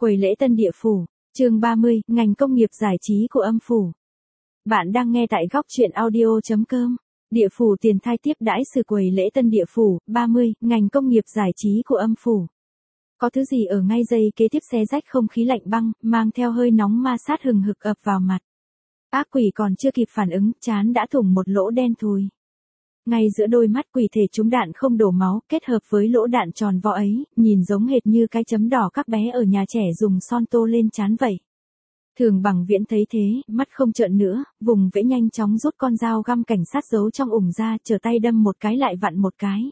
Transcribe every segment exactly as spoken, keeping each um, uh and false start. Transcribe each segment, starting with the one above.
Quầy lễ tân địa phủ, chương ba mươi, ngành công nghiệp giải trí của âm phủ. Bạn đang nghe tại góc truyện audio chấm com. Địa phủ tiền thai tiếp đãi sự quầy lễ tân địa phủ, ba mươi, ngành công nghiệp giải trí của âm phủ. Có thứ gì ở ngay giây kế tiếp xé rách không khí lạnh băng, mang theo hơi nóng ma sát hừng hực ập vào mặt. Ác quỷ còn chưa kịp phản ứng, trán đã thủng một lỗ đen thùi. Ngay giữa đôi mắt quỷ thể trúng đạn không đổ máu, kết hợp với lỗ đạn tròn vo ấy, nhìn giống hệt như cái chấm đỏ các bé ở nhà trẻ dùng son tô lên trán vậy. Thường Bằng Viễn thấy thế, mắt không trợn nữa, vùng vẫy nhanh chóng rút con dao găm cảnh sát giấu trong ủng ra, trở tay đâm một cái lại vặn một cái.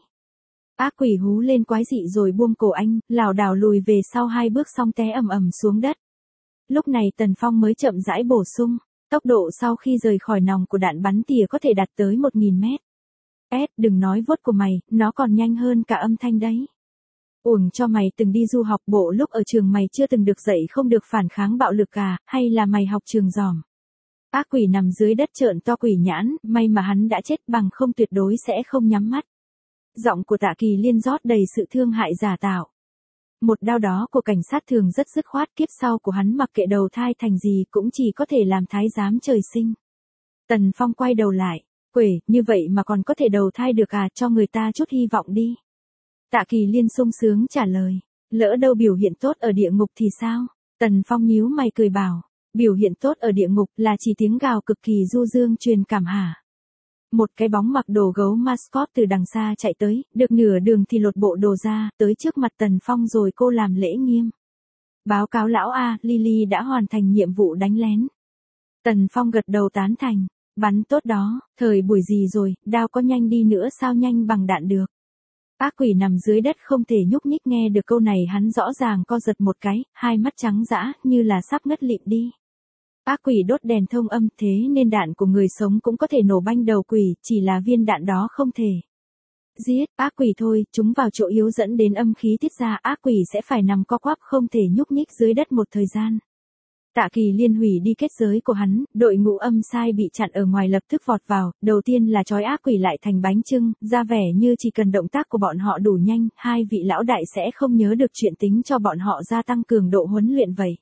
Ác quỷ hú lên quái dị rồi buông cổ anh, lảo đảo lùi về sau hai bước xong té ầm ầm xuống đất. Lúc này Tần Phong mới chậm rãi bổ sung, tốc độ sau khi rời khỏi nòng của đạn bắn tỉa có thể đạt tới một nghìn mét. S, đừng nói vuốt của mày, nó còn nhanh hơn cả âm thanh đấy. Uổng cho mày từng đi du học, bộ lúc ở trường mày chưa từng được dạy không được phản kháng bạo lực à, hay là mày học trường giòm. Ác quỷ nằm dưới đất trợn to quỷ nhãn, may mà hắn đã chết, bằng không tuyệt đối sẽ không nhắm mắt. Giọng của Tạ Kỳ Liên rót đầy sự thương hại giả tạo. Một đao đó của cảnh sát thường rất dứt khoát, kiếp sau của hắn mặc kệ đầu thai thành gì cũng chỉ có thể làm thái giám trời sinh. Tần Phong quay đầu lại. Quể, như vậy mà còn có thể đầu thai được à, cho người ta chút hy vọng đi. Tạ Kỳ Liên sung sướng trả lời, lỡ đâu biểu hiện tốt ở địa ngục thì sao? Tần Phong nhíu mày cười bảo, biểu hiện tốt ở địa ngục là chỉ tiếng gào cực kỳ du dương truyền cảm hả? Một cái bóng mặc đồ gấu mascot từ đằng xa chạy tới, được nửa đường thì lột bộ đồ ra, tới trước mặt Tần Phong rồi cô làm lễ nghiêm. Báo cáo lão A, Lily đã hoàn thành nhiệm vụ đánh lén. Tần Phong gật đầu tán thành. Bắn tốt đó, thời buổi gì rồi, đao có nhanh đi nữa sao nhanh bằng đạn được. Ác quỷ nằm dưới đất không thể nhúc nhích, nghe được câu này hắn rõ ràng co giật một cái, hai mắt trắng dã như là sắp ngất lịm đi. Ác quỷ đốt đèn thông âm, thế nên đạn của người sống cũng có thể nổ banh đầu quỷ, chỉ là viên đạn đó không thể giết ác quỷ thôi, chúng vào chỗ yếu dẫn đến âm khí tiết ra, ác quỷ sẽ phải nằm co quắp không thể nhúc nhích dưới đất một thời gian. Tạ Kỳ Liên hủy đi kết giới của hắn, đội ngũ âm sai bị chặn ở ngoài lập tức vọt vào, đầu tiên là trói ác quỷ lại thành bánh chưng, ra vẻ như chỉ cần động tác của bọn họ đủ nhanh, hai vị lão đại sẽ không nhớ được chuyện tính cho bọn họ gia tăng cường độ huấn luyện vậy.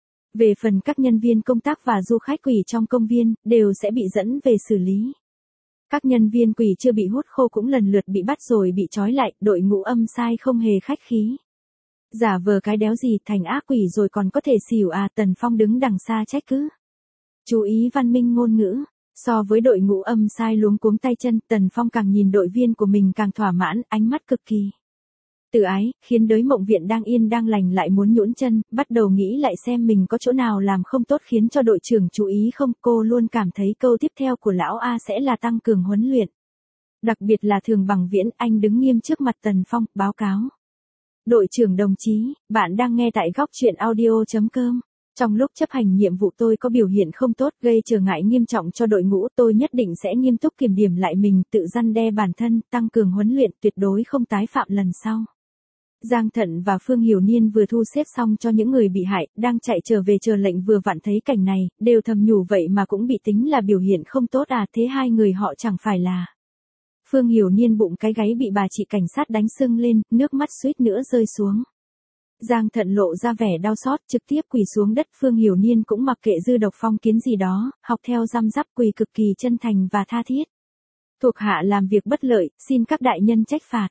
Về phần các nhân viên công tác và du khách quỷ trong công viên, đều sẽ bị dẫn về xử lý. Các nhân viên quỷ chưa bị hút khô cũng lần lượt bị bắt rồi bị trói lại, đội ngũ âm sai không hề khách khí. Giả vờ cái đéo gì thành ác quỷ rồi còn có thể xỉu à, Tần Phong đứng đằng xa trách cứ. Chú ý văn minh ngôn ngữ, so với đội ngũ âm sai luống cuống tay chân, Tần Phong càng nhìn đội viên của mình càng thỏa mãn, ánh mắt cực kỳ tự ái, khiến đới Mộng Viện đang yên đang lành lại muốn nhũn chân, bắt đầu nghĩ lại xem mình có chỗ nào làm không tốt khiến cho đội trưởng chú ý không, cô luôn cảm thấy câu tiếp theo của lão A sẽ là tăng cường huấn luyện. Đặc biệt là Thường Bằng Viễn, anh đứng nghiêm trước mặt Tần Phong, báo cáo. Đội trưởng đồng chí, bạn đang nghe tại góc truyện audio chấm com. Trong lúc chấp hành nhiệm vụ tôi có biểu hiện không tốt, gây trở ngại nghiêm trọng cho đội ngũ, tôi nhất định sẽ nghiêm túc kiểm điểm lại mình, tự răn đe bản thân, tăng cường huấn luyện, tuyệt đối không tái phạm lần sau. Giang Thận và Phương Hiểu Niên vừa thu xếp xong cho những người bị hại, đang chạy trở về chờ lệnh vừa vặn thấy cảnh này, đều thầm nhủ vậy mà cũng bị tính là biểu hiện không tốt à, thế hai người họ chẳng phải là... Phương Hiểu Niên bụng cái gáy bị bà chị cảnh sát đánh sưng lên, nước mắt suýt nữa rơi xuống. Giang Thận lộ ra vẻ đau xót, trực tiếp quỳ xuống đất. Phương Hiểu Niên cũng mặc kệ dư độc phong kiến gì đó, học theo răm rắp quỳ cực kỳ chân thành và tha thiết. Thuộc hạ làm việc bất lợi, xin các đại nhân trách phạt.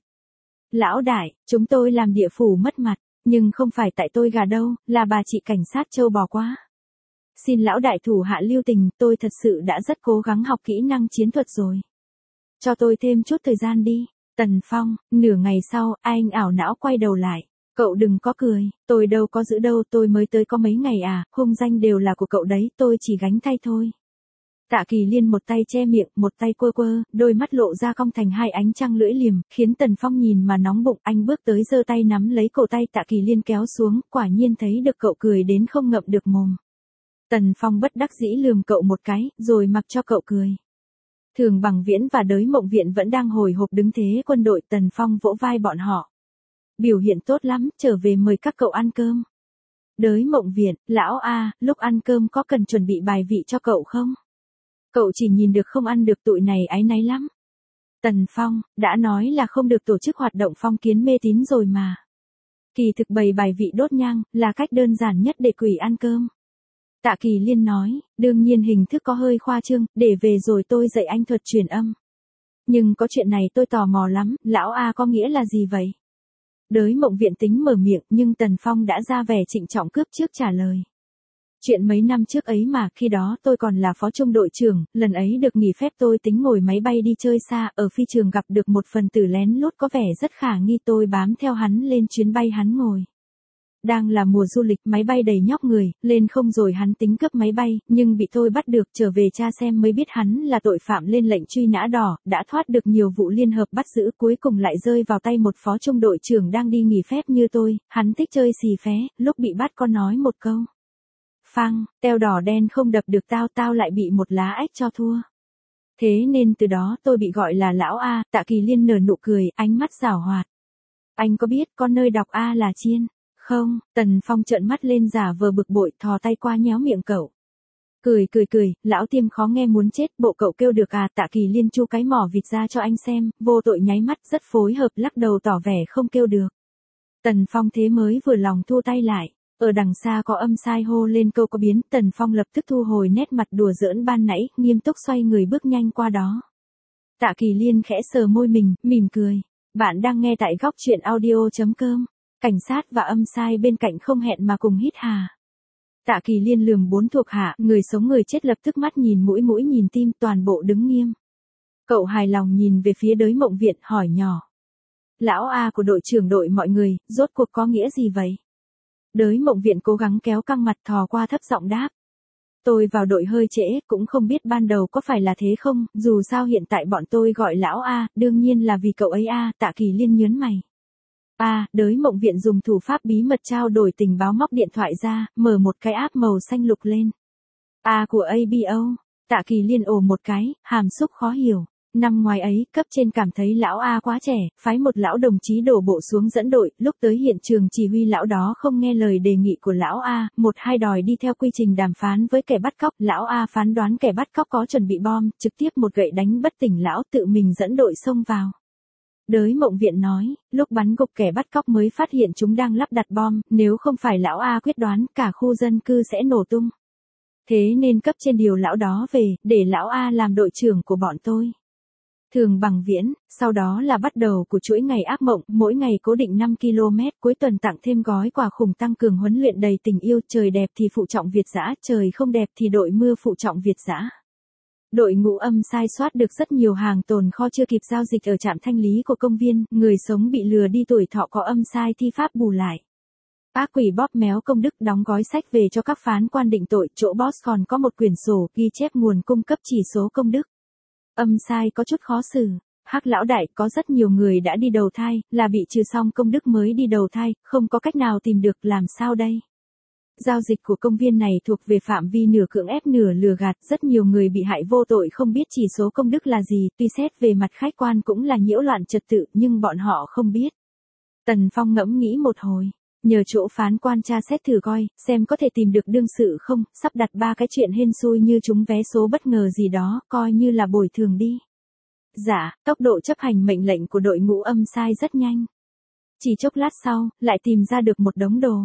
Lão đại, chúng tôi làm địa phủ mất mặt, nhưng không phải tại tôi gà đâu, là bà chị cảnh sát trâu bò quá. Xin lão đại thủ hạ lưu tình, tôi thật sự đã rất cố gắng học kỹ năng chiến thuật rồi. Cho tôi thêm chút thời gian đi. Tần Phong, nửa ngày sau, anh ảo não quay đầu lại. Cậu đừng có cười, tôi đâu có giữ đâu, tôi mới tới có mấy ngày à, hung danh đều là của cậu đấy, tôi chỉ gánh thay thôi. Tạ Kỳ Liên một tay che miệng, một tay quơ quơ, đôi mắt lộ ra cong thành hai ánh trăng lưỡi liềm, khiến Tần Phong nhìn mà nóng bụng, anh bước tới giơ tay nắm lấy cổ tay Tạ Kỳ Liên kéo xuống, quả nhiên thấy được cậu cười đến không ngậm được mồm. Tần Phong bất đắc dĩ lườm cậu một cái, rồi mặc cho cậu cười. Thường Bằng Viễn và đới Mộng Viện vẫn đang hồi hộp đứng thế quân đội, Tần Phong vỗ vai bọn họ. Biểu hiện tốt lắm, trở về mời các cậu ăn cơm. Đới Mộng Viện, lão A, lúc ăn cơm có cần chuẩn bị bài vị cho cậu không? Cậu chỉ nhìn được không ăn được, tụi này áy náy lắm. Tần Phong, đã nói là không được tổ chức hoạt động phong kiến mê tín rồi mà. Kỳ thực bày bài vị đốt nhang, là cách đơn giản nhất để quỷ ăn cơm. Tạ Kỳ Liên nói, đương nhiên hình thức có hơi khoa trương, để về rồi tôi dạy anh thuật truyền âm. Nhưng có chuyện này tôi tò mò lắm, lão A có nghĩa là gì vậy? Đới Mộng Viện tính mở miệng nhưng Tần Phong đã ra vẻ trịnh trọng cướp trước trả lời. Chuyện mấy năm trước ấy mà, khi đó tôi còn là phó trung đội trưởng, lần ấy được nghỉ phép tôi tính ngồi máy bay đi chơi xa, ở phi trường gặp được một phần tử lén lút có vẻ rất khả nghi, tôi bám theo hắn lên chuyến bay hắn ngồi. Đang là mùa du lịch, máy bay đầy nhóc người, lên không rồi hắn tính cướp máy bay, nhưng bị tôi bắt được, trở về tra xem mới biết hắn là tội phạm lên lệnh truy nã đỏ, đã thoát được nhiều vụ liên hợp bắt giữ, cuối cùng lại rơi vào tay một phó trung đội trưởng đang đi nghỉ phép như tôi, hắn thích chơi xì phé, lúc bị bắt có nói một câu. Phang, teo đỏ đen không đập được tao, tao lại bị một lá ếch cho thua. Thế nên từ đó tôi bị gọi là lão A. Tạ Kỳ Liên nở nụ cười, ánh mắt giảo hoạt. Anh có biết con nơi đọc A là chiên? Không, Tần Phong trợn mắt lên giả vờ bực bội, thò tay qua nhéo miệng cậu. Cười cười cười, lão Tiêm khó nghe muốn chết, bộ cậu kêu được à? Tạ Kỳ Liên chu cái mỏ vịt ra cho anh xem, vô tội nháy mắt rất phối hợp lắc đầu tỏ vẻ không kêu được. Tần Phong thế mới vừa lòng thu tay lại. Ở đằng xa có âm sai hô lên câu có biến, Tần Phong lập tức thu hồi nét mặt đùa giỡn ban nãy, nghiêm túc xoay người bước nhanh qua đó. Tạ Kỳ Liên khẽ sờ môi mình, mỉm cười. Bạn đang nghe tại góc truyện audio chấm com. Cảnh sát và âm sai bên cạnh không hẹn mà cùng hít hà. Tạ Kỳ Liên lườm bốn thuộc hạ, người sống người chết lập tức mắt nhìn mũi mũi nhìn tim, toàn bộ đứng nghiêm. Cậu hài lòng nhìn về phía Đới Mộng Viện, hỏi nhỏ. Lão A của đội trưởng đội mọi người, rốt cuộc có nghĩa gì vậy? Đới Mộng Viện cố gắng kéo căng mặt, thò qua thấp giọng đáp. Tôi vào đội hơi trễ, cũng không biết ban đầu có phải là thế không, dù sao hiện tại bọn tôi gọi lão A, đương nhiên là vì cậu ấy A. Tạ Kỳ Liên nhớn mày. A, Đới Mộng Viện dùng thủ pháp bí mật trao đổi tình báo, móc điện thoại ra, mở một cái app màu xanh lục lên. A của a bê o. Tạ Kỳ Liên ồ một cái, hàm xúc khó hiểu. Năm ngoài ấy, cấp trên cảm thấy lão A quá trẻ, phái một lão đồng chí đổ bộ xuống dẫn đội, lúc tới hiện trường chỉ huy lão đó không nghe lời đề nghị của lão A, một hai đòi đi theo quy trình đàm phán với kẻ bắt cóc, lão A phán đoán kẻ bắt cóc có chuẩn bị bom, trực tiếp một gậy đánh bất tỉnh lão, tự mình dẫn đội xông vào. Đới Mộng Viện nói, lúc bắn gục kẻ bắt cóc mới phát hiện chúng đang lắp đặt bom, nếu không phải lão A quyết đoán, cả khu dân cư sẽ nổ tung. Thế nên cấp trên điều lão đó về, để lão A làm đội trưởng của bọn tôi. Thường Bằng Viễn, sau đó là bắt đầu của chuỗi ngày ác mộng, mỗi ngày cố định năm ki lô mét, cuối tuần tặng thêm gói quà khủng tăng cường huấn luyện đầy tình yêu, trời đẹp thì phụ trọng Việt dã, trời không đẹp thì đội mưa phụ trọng Việt dã. Đội ngũ âm sai soát được rất nhiều hàng tồn kho chưa kịp giao dịch ở trạm thanh lý của công viên, người sống bị lừa đi tuổi thọ có âm sai thi pháp bù lại. Ác quỷ bóp méo công đức đóng gói sách về cho các phán quan định tội, chỗ boss còn có một quyển sổ ghi chép nguồn cung cấp chỉ số công đức. Âm sai có chút khó xử. Hắc lão đại, có rất nhiều người đã đi đầu thai, là bị trừ xong công đức mới đi đầu thai, không có cách nào tìm được, làm sao đây? Giao dịch của công viên này thuộc về phạm vi nửa cưỡng ép nửa lừa gạt, rất nhiều người bị hại vô tội không biết chỉ số công đức là gì, tuy xét về mặt khách quan cũng là nhiễu loạn trật tự, nhưng bọn họ không biết. Tần Phong ngẫm nghĩ một hồi, nhờ chỗ phán quan tra xét thử coi, xem có thể tìm được đương sự không, sắp đặt ba cái chuyện hên xui như trúng vé số bất ngờ gì đó, coi như là bồi thường đi. Dạ, tốc độ chấp hành mệnh lệnh của đội ngũ âm sai rất nhanh. Chỉ chốc lát sau, lại tìm ra được một đống đồ.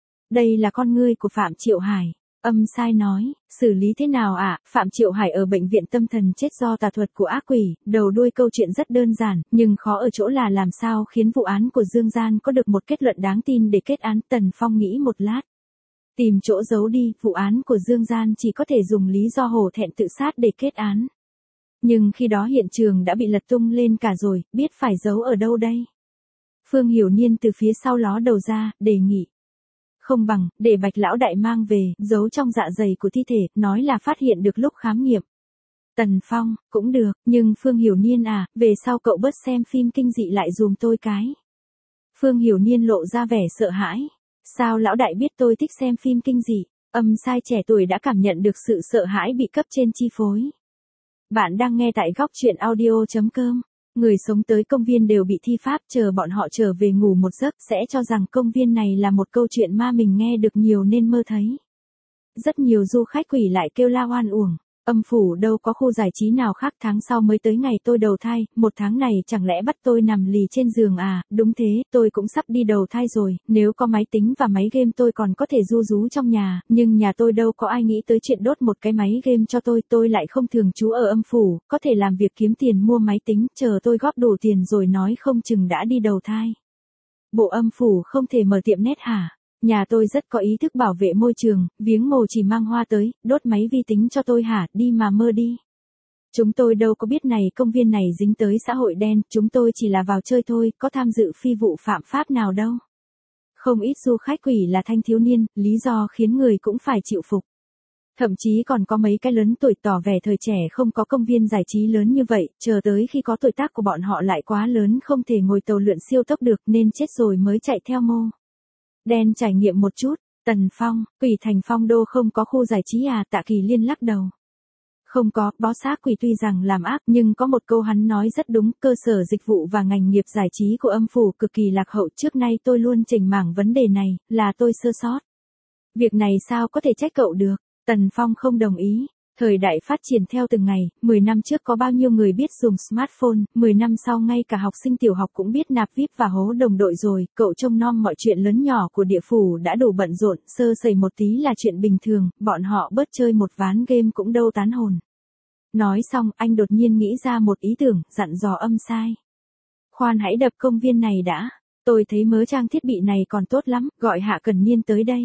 Đây là con ngươi của Phạm Triệu Hải. Âm sai nói, xử lý thế nào ạ? À? Phạm Triệu Hải ở bệnh viện tâm thần chết do tà thuật của ác quỷ, đầu đuôi câu chuyện rất đơn giản, nhưng khó ở chỗ là làm sao khiến vụ án của Dương Gian có được một kết luận đáng tin để kết án. Tần Phong nghĩ một lát. Tìm chỗ giấu đi, vụ án của Dương Gian chỉ có thể dùng lý do hổ thẹn tự sát để kết án. Nhưng khi đó hiện trường đã bị lật tung lên cả rồi, biết phải giấu ở đâu đây? Phương Hiểu Niên từ phía sau ló đầu ra, đề nghị. Không bằng, để Bạch lão đại mang về, giấu trong dạ dày của thi thể, nói là phát hiện được lúc khám nghiệm. Tần Phong, cũng được, nhưng Phương Hiểu Niên à, về sau cậu bớt xem phim kinh dị lại dùm tôi cái. Phương Hiểu Niên lộ ra vẻ sợ hãi. Sao lão đại biết tôi thích xem phim kinh dị? Âm sai trẻ tuổi đã cảm nhận được sự sợ hãi bị cấp trên chi phối. Bạn đang nghe tại góc truyện audio chấm com. Người sống tới công viên đều bị thi pháp, chờ bọn họ trở về ngủ một giấc sẽ cho rằng công viên này là một câu chuyện ma mình nghe được nhiều nên mơ thấy. Rất nhiều du khách quỷ lại kêu la oan uổng. Âm phủ đâu có khu giải trí nào khác, tháng sau mới tới ngày tôi đầu thai, một tháng này chẳng lẽ bắt tôi nằm lì trên giường à, đúng thế, tôi cũng sắp đi đầu thai rồi, nếu có máy tính và máy game tôi còn có thể ru rú trong nhà, nhưng nhà tôi đâu có ai nghĩ tới chuyện đốt một cái máy game cho tôi, tôi lại không thường trú ở âm phủ, có thể làm việc kiếm tiền mua máy tính, chờ tôi góp đủ tiền rồi nói không chừng đã đi đầu thai. Bộ âm phủ không thể mở tiệm net hả? Nhà tôi rất có ý thức bảo vệ môi trường, viếng mồ chỉ mang hoa tới, đốt máy vi tính cho tôi hả, đi mà mơ đi. Chúng tôi đâu có biết này công viên này dính tới xã hội đen, chúng tôi chỉ là vào chơi thôi, có tham dự phi vụ phạm pháp nào đâu. Không ít du khách quỷ là thanh thiếu niên, lý do khiến người cũng phải chịu phục. Thậm chí còn có mấy cái lớn tuổi tỏ vẻ thời trẻ không có công viên giải trí lớn như vậy, chờ tới khi có tuổi tác của bọn họ lại quá lớn không thể ngồi tàu lượn siêu tốc được nên chết rồi mới chạy theo mô. Đen trải nghiệm một chút, Tần Phong, Quỷ Thành Phong đô không có khu giải trí à, Tạ Kỳ Liên lắc đầu. Không có, bó xác quỷ tuy rằng làm ác nhưng có một câu hắn nói rất đúng, cơ sở dịch vụ và ngành nghiệp giải trí của âm phủ cực kỳ lạc hậu, trước nay tôi luôn chỉnh mảng vấn đề này, là tôi sơ sót. Việc này sao có thể trách cậu được, Tần Phong không đồng ý. Thời đại phát triển theo từng ngày, mười năm trước có bao nhiêu người biết dùng smartphone, mười năm sau ngay cả học sinh tiểu học cũng biết nạp vê i pê và hố đồng đội rồi, cậu trông nom mọi chuyện lớn nhỏ của địa phủ đã đủ bận rộn, sơ sẩy một tí là chuyện bình thường, bọn họ bớt chơi một ván game cũng đâu tán hồn. Nói xong, anh đột nhiên nghĩ ra một ý tưởng, dặn dò Âm Sai. Khoan hãy đập công viên này đã, tôi thấy mớ trang thiết bị này còn tốt lắm, gọi Hạ Cần Niên tới đây.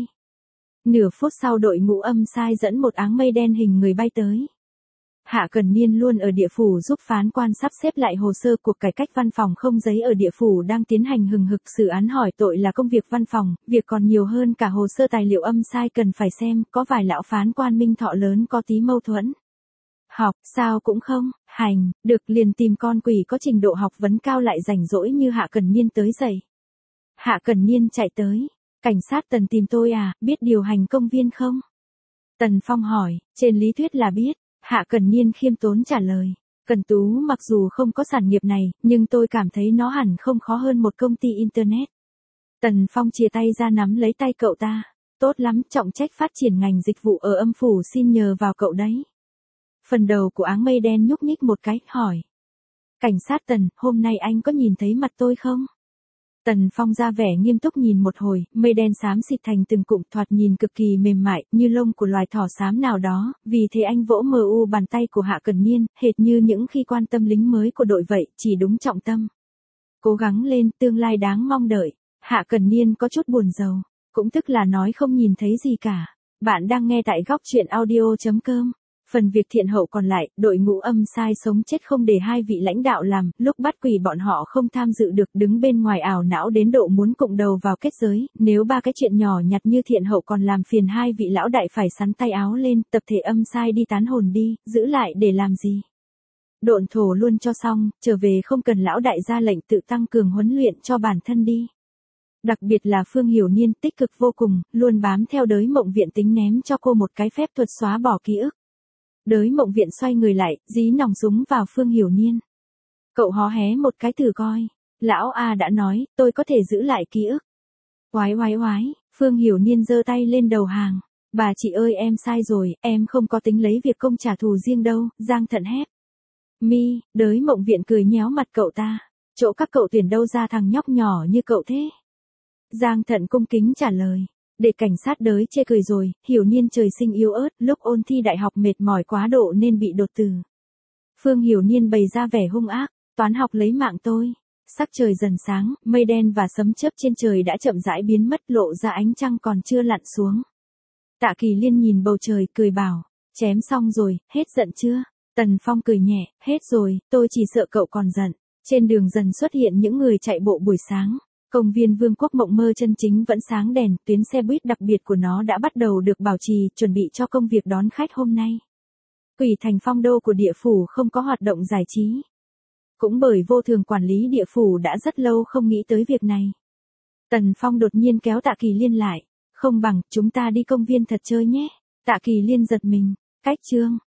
Nửa phút sau đội ngũ Âm Sai dẫn một áng mây đen hình người bay tới. Hạ Cần Niên luôn ở địa phủ giúp phán quan sắp xếp lại hồ sơ cuộc cải cách văn phòng không giấy ở địa phủ đang tiến hành hừng hực, xử án hỏi tội là công việc văn phòng, việc còn nhiều hơn cả hồ sơ tài liệu Âm Sai cần phải xem, có vài lão phán quan minh thọ lớn có tí mâu thuẫn. Học, sao cũng không, hành, được liền tìm con quỷ có trình độ học vấn cao lại rảnh rỗi như Hạ Cần Niên tới dậy. Hạ Cần Niên chạy tới. Cảnh sát Tần tìm tôi à, biết điều hành công viên không? Tần Phong hỏi, trên lý thuyết là biết, Hạ Cần Niên khiêm tốn trả lời. Cần Tú mặc dù không có sản nghiệp này, nhưng tôi cảm thấy nó hẳn không khó hơn một công ty Internet. Tần Phong chia tay ra nắm lấy tay cậu ta. Tốt lắm, trọng trách phát triển ngành dịch vụ ở âm phủ xin nhờ vào cậu đấy. Phần đầu của áng mây đen nhúc nhích một cái, hỏi. Cảnh sát Tần, hôm nay anh có nhìn thấy mặt tôi không? Tần Phong ra vẻ nghiêm túc nhìn một hồi, mây đen xám xịt thành từng cụm thoạt nhìn cực kỳ mềm mại, như lông của loài thỏ xám nào đó, vì thế anh vỗ mờ u bàn tay của Hạ Cần Niên, hệt như những khi quan tâm lính mới của đội vậy, chỉ đúng trọng tâm. Cố gắng lên, tương lai đáng mong đợi. Hạ Cần Niên có chút buồn rầu, cũng tức là nói không nhìn thấy gì cả. Bạn đang nghe tại góc truyện audio chấm com. Phần việc thiện hậu còn lại, đội ngũ Âm Sai sống chết không để hai vị lãnh đạo làm, lúc bắt quỷ bọn họ không tham dự được, đứng bên ngoài ảo não đến độ muốn cụng đầu vào kết giới, nếu ba cái chuyện nhỏ nhặt như thiện hậu còn làm phiền hai vị lão đại phải sắn tay áo lên, tập thể Âm Sai đi tán hồn đi, giữ lại để làm gì? Độn thổ luôn cho xong, trở về không cần lão đại ra lệnh, tự tăng cường huấn luyện cho bản thân đi. Đặc biệt là Phương Hiểu Niên tích cực vô cùng, luôn bám theo Đới Mộng Viện tính ném cho cô một cái phép thuật xóa bỏ ký ức. Đới Mộng Viện xoay người lại, dí nòng súng vào Phương Hiểu Niên. Cậu hó hé một cái thử coi. Lão A đã nói, tôi có thể giữ lại ký ức. Oái oái oái, Phương Hiểu Niên giơ tay lên đầu hàng. Bà chị ơi, em sai rồi, em không có tính lấy việc công trả thù riêng đâu, Giang Thận hét. Mi, Đới Mộng Viện cười nhéo mặt cậu ta. Chỗ các cậu tuyển đâu ra thằng nhóc nhỏ như cậu thế? Giang Thận cung kính trả lời. Để cảnh sát Đới chê cười rồi, Hiểu Niên trời sinh yếu ớt, lúc ôn thi đại học mệt mỏi quá độ nên bị đột tử. Phương Hiểu Niên bày ra vẻ hung ác, toán học lấy mạng tôi. Sắc trời dần sáng, mây đen và sấm chớp trên trời đã chậm rãi biến mất, lộ ra ánh trăng còn chưa lặn xuống. Tạ Kỳ Liên nhìn bầu trời cười bảo, chém xong rồi, hết giận chưa? Tần Phong cười nhẹ, hết rồi, tôi chỉ sợ cậu còn giận. Trên đường dần xuất hiện những người chạy bộ buổi sáng. Công viên Vương quốc Mộng Mơ chân chính vẫn sáng đèn, tuyến xe buýt đặc biệt của nó đã bắt đầu được bảo trì, chuẩn bị cho công việc đón khách hôm nay. Quỷ Thành Phong đô của địa phủ không có hoạt động giải trí. Cũng bởi vô thường quản lý địa phủ đã rất lâu không nghĩ tới việc này. Tần Phong đột nhiên kéo Tạ Kỳ Liên lại. Không bằng, chúng ta đi công viên thật chơi nhé. Tạ Kỳ Liên giật mình. Cách chương.